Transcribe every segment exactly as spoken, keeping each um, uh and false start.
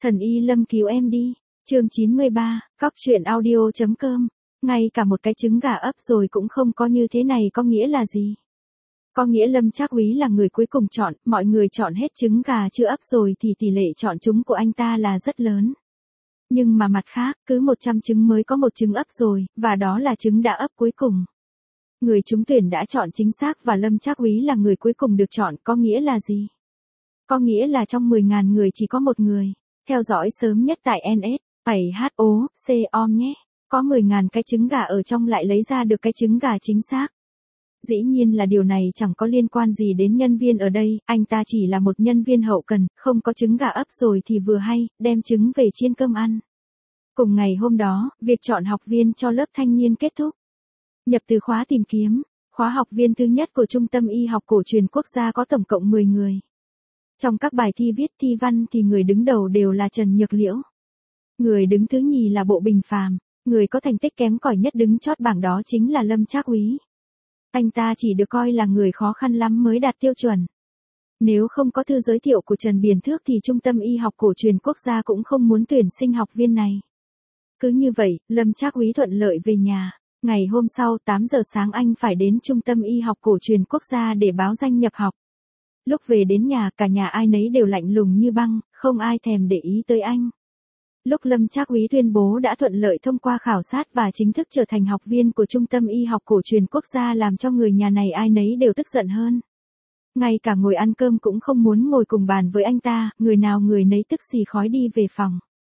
Thần y Lâm cứu em đi. Chương chín mươi ba, cóc truyện audio.com. Ngay cả một cái trứng gà ấp rồi cũng không có như thế này có nghĩa là gì? Có nghĩa Lâm Trác Úy là người cuối cùng chọn, mọi người chọn hết trứng gà chưa ấp rồi thì tỷ lệ chọn chúng của anh ta là rất lớn. Nhưng mà mặt khác, cứ một trăm trứng mới có một trứng ấp rồi, và đó là trứng đã ấp cuối cùng. Người trúng tuyển đã chọn chính xác và Lâm Trác Úy là người cuối cùng được chọn, có nghĩa là gì? Có nghĩa là trong mười nghìn người chỉ có một người. Theo dõi sớm nhất tại en ét, bảy hát o com nhé. Có mười nghìn cái trứng gà ở trong lại lấy ra được cái trứng gà chính xác. Dĩ nhiên là điều này chẳng có liên quan gì đến nhân viên ở đây, anh ta chỉ là một nhân viên hậu cần, không có trứng gà ấp rồi thì vừa hay, đem trứng về chiên cơm ăn. Cùng ngày hôm đó, việc chọn học viên cho lớp thanh niên kết thúc. Nhập từ khóa tìm kiếm, khóa học viên thứ nhất của Trung tâm Y học cổ truyền quốc gia có tổng cộng mười người. Trong các bài thi viết thi văn thì người đứng đầu đều là Trần Nhược Liễu. Người đứng thứ nhì là Bộ Bình Phàm, người có thành tích kém cỏi nhất đứng chót bảng đó chính là Lâm Trác Úy. Anh ta chỉ được coi là người khó khăn lắm mới đạt tiêu chuẩn. Nếu không có thư giới thiệu của Trần Biền Thước thì Trung tâm Y học cổ truyền quốc gia cũng không muốn tuyển sinh học viên này. Cứ như vậy, Lâm Trác Úy thuận lợi về nhà. Ngày hôm sau tám giờ sáng anh phải đến Trung tâm Y học cổ truyền quốc gia để báo danh nhập học. Lúc về đến nhà cả nhà ai nấy đều lạnh lùng như băng, không ai thèm để ý tới anh. Lúc Lâm Trác Úy tuyên bố đã thuận lợi thông qua khảo sát và chính thức trở thành học viên của Trung tâm Y học cổ truyền quốc gia làm cho người nhà này ai nấy đều tức giận hơn. Ngay cả ngồi ăn cơm cũng không muốn ngồi cùng bàn với anh ta, người nào người nấy tức xì khói đi về phòng.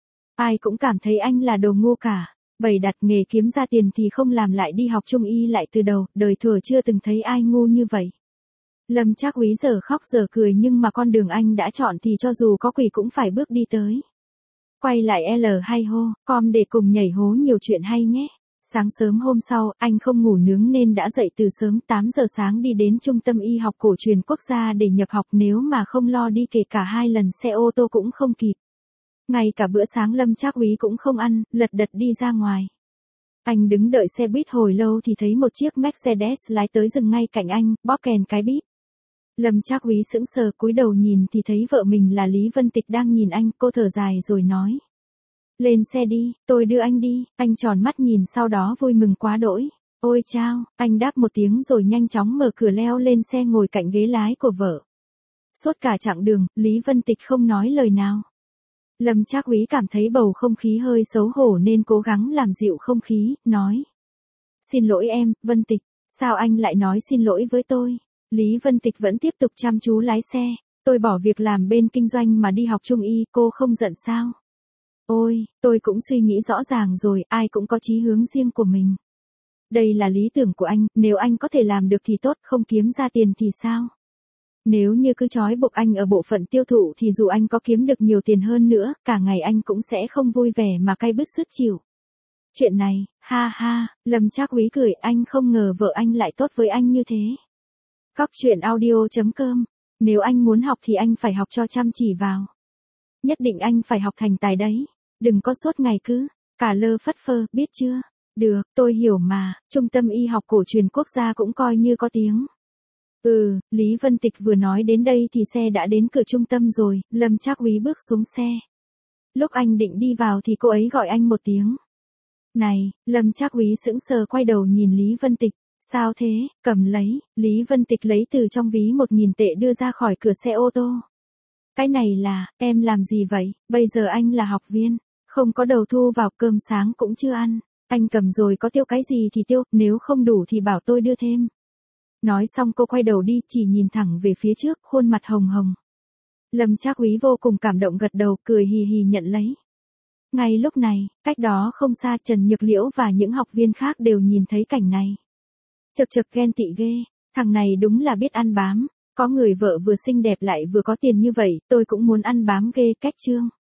Ai cũng cảm thấy anh là đồ ngu cả. Bày đặt nghề kiếm ra tiền thì không làm lại đi học trung y lại từ đầu, đời thừa chưa từng thấy ai ngu như vậy. Lâm Trác Úy giờ khóc giờ cười nhưng mà con đường anh đã chọn thì cho dù có quỷ cũng phải bước đi tới. Quay lại L hay hô, com để cùng nhảy hố nhiều chuyện hay nhé. Sáng sớm hôm sau, anh không ngủ nướng nên đã dậy từ sớm tám giờ sáng đi đến Trung tâm Y học cổ truyền quốc gia để nhập học, nếu mà không lo đi kể cả hai lần xe ô tô cũng không kịp. Ngay cả bữa sáng Lâm Trác Úy cũng không ăn, lật đật đi ra ngoài. Anh đứng đợi xe buýt hồi lâu thì thấy một chiếc Mercedes lái tới dừng ngay cạnh anh, bóp kèn cái bíp. Lâm Trác Úy sững sờ cúi đầu nhìn thì thấy vợ mình là Lý Vân Tịch đang nhìn anh, cô thở dài rồi nói. Lên xe đi, tôi đưa anh đi, anh tròn mắt nhìn sau đó vui mừng quá đỗi. Ôi chao, anh đáp một tiếng rồi nhanh chóng mở cửa leo lên xe ngồi cạnh ghế lái của vợ. Suốt cả chặng đường, Lý Vân Tịch không nói lời nào. Lâm Trác Úy cảm thấy bầu không khí hơi xấu hổ nên cố gắng làm dịu không khí, nói. Xin lỗi em, Vân Tịch, sao anh lại nói xin lỗi với tôi? Lý Vân Tịch vẫn tiếp tục chăm chú lái xe. Tôi bỏ việc làm bên kinh doanh mà đi học trung y, cô không giận sao? Ôi, tôi cũng suy nghĩ rõ ràng rồi, ai cũng có chí hướng riêng của mình. Đây là lý tưởng của anh, nếu anh có thể làm được thì tốt, không kiếm ra tiền thì sao? Nếu như cứ trói buộc anh ở bộ phận tiêu thụ thì dù anh có kiếm được nhiều tiền hơn nữa, cả ngày anh cũng sẽ không vui vẻ mà cay bứt sứt chịu. Chuyện này, ha ha, Lâm Trác Úy cười, anh không ngờ vợ anh lại tốt với anh như thế. Cóc truyện audio.com. Nếu anh muốn học thì anh phải học cho chăm chỉ vào. Nhất định anh phải học thành tài đấy. Đừng có suốt ngày cứ cả lơ phất phơ, biết chưa? Được, tôi hiểu mà, Trung tâm Y học cổ truyền quốc gia cũng coi như có tiếng. Ừ, Lý Vân Tịch vừa nói đến đây thì xe đã đến cửa trung tâm rồi, Lâm Trác Úy bước xuống xe. Lúc anh định đi vào thì cô ấy gọi anh một tiếng. Này, Lâm Trác Úy sững sờ quay đầu nhìn Lý Vân Tịch. Sao thế, cầm lấy, Lý Vân Tịch lấy từ trong ví một nghìn tệ đưa ra khỏi cửa xe ô tô. Cái này là, em làm gì vậy, bây giờ anh là học viên, không có đầu thu vào, cơm sáng cũng chưa ăn, anh cầm rồi có tiêu cái gì thì tiêu, nếu không đủ thì bảo tôi đưa thêm. Nói xong cô quay đầu đi, chỉ nhìn thẳng về phía trước, khuôn mặt hồng hồng. Lâm Trác Úy vô cùng cảm động gật đầu, cười hì hì nhận lấy. Ngay lúc này, cách đó không xa Trần Nhược Liễu và những học viên khác đều nhìn thấy cảnh này. Chật chật ghen tị ghê, thằng này đúng là biết ăn bám, có người vợ vừa xinh đẹp lại vừa có tiền như vậy, tôi cũng muốn ăn bám ghê, cách chương.